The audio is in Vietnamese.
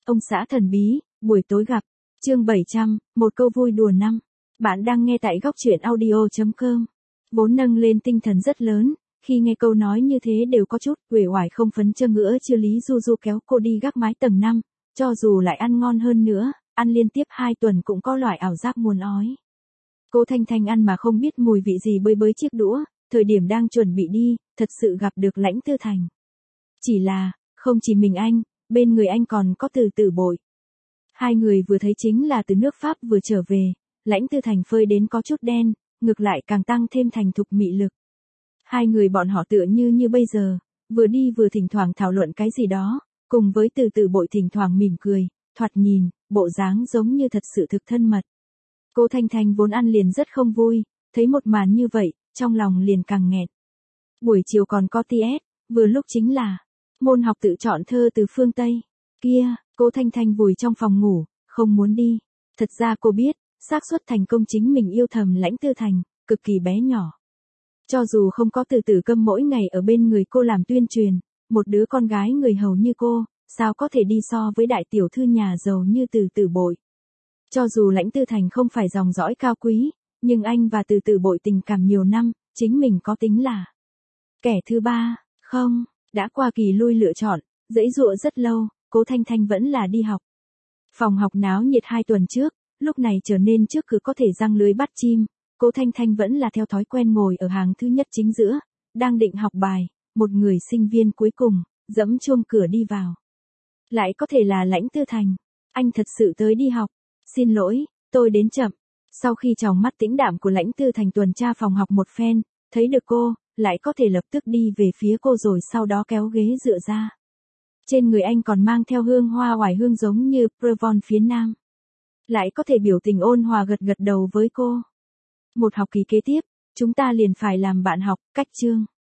Ông xã thần bí, buổi tối gặp. Chương 700, một câu vui đùa năm. Bạn đang nghe tại góc truyện audio.com. Vốn nâng lên tinh thần rất lớn, khi nghe câu nói như thế đều có chút uể oải không phấn chơ ngữa chưa Lý Du Du kéo cô đi gác mái tầng 5, cho dù lại ăn ngon hơn nữa, ăn liên tiếp 2 tuần cũng có loại ảo giác muốn ói. Cô Thanh Thanh ăn mà không biết mùi vị gì bới chiếc đũa, thời điểm đang chuẩn bị đi, thật sự gặp được Lãnh Tư Thành. Chỉ là, không chỉ mình anh, bên người anh còn có Từ Tử Bội. Hai người vừa thấy chính là từ nước Pháp vừa trở về, Lãnh Tư Thành phơi đến có chút đen, ngược lại càng tăng thêm thành thục mị lực. Hai người bọn họ tựa như bây giờ, vừa đi vừa thỉnh thoảng thảo luận cái gì đó, cùng với Từ Tử Bội thỉnh thoảng mỉm cười, thoạt nhìn, bộ dáng giống như thật sự thực thân mật. Cô Thanh Thanh vốn ăn liền rất không vui, thấy một màn như vậy, trong lòng liền càng nghẹn. Buổi chiều còn có TS, vừa lúc chính là môn học tự chọn thơ từ phương Tây. Kia, cô Thanh Thanh vùi trong phòng ngủ, không muốn đi. Thật ra cô biết, xác suất thành công chính mình yêu thầm Lãnh Tư Thành, cực kỳ bé nhỏ. Cho dù không có Từ Tử Câm mỗi ngày ở bên người cô làm tuyên truyền, một đứa con gái người hầu như cô, sao có thể đi so với đại tiểu thư nhà giàu như Từ Tử Bội. Cho dù Lãnh Tư Thành không phải dòng dõi cao quý, nhưng anh và Từ Tử Bội tình cảm nhiều năm, chính mình có tính là kẻ thứ ba, không, đã qua kỳ lui lựa chọn, giãy giụa rất lâu, cô Thanh Thanh vẫn là đi học. Phòng học náo nhiệt 2 tuần trước, lúc này trở nên trước cửa có thể giăng lưới bắt chim, cô Thanh Thanh vẫn là theo thói quen ngồi ở hàng thứ nhất chính giữa, đang định học bài, một người sinh viên cuối cùng, giẫm chuông cửa đi vào. Lại có thể là Lãnh Tư Thành, anh thật sự tới đi học, xin lỗi, tôi đến chậm. Sau khi tròng mắt tĩnh đạm của Lãnh Tư Thành tuần tra phòng học một phen, thấy được cô, lại có thể lập tức đi về phía cô rồi sau đó kéo ghế dựa ra. Trên người anh còn mang theo hương hoa oải hương giống như Provence phía Nam. Lại có thể biểu tình ôn hòa gật gật đầu với cô. Một học kỳ kế tiếp, chúng ta liền phải làm bạn học, cách chương.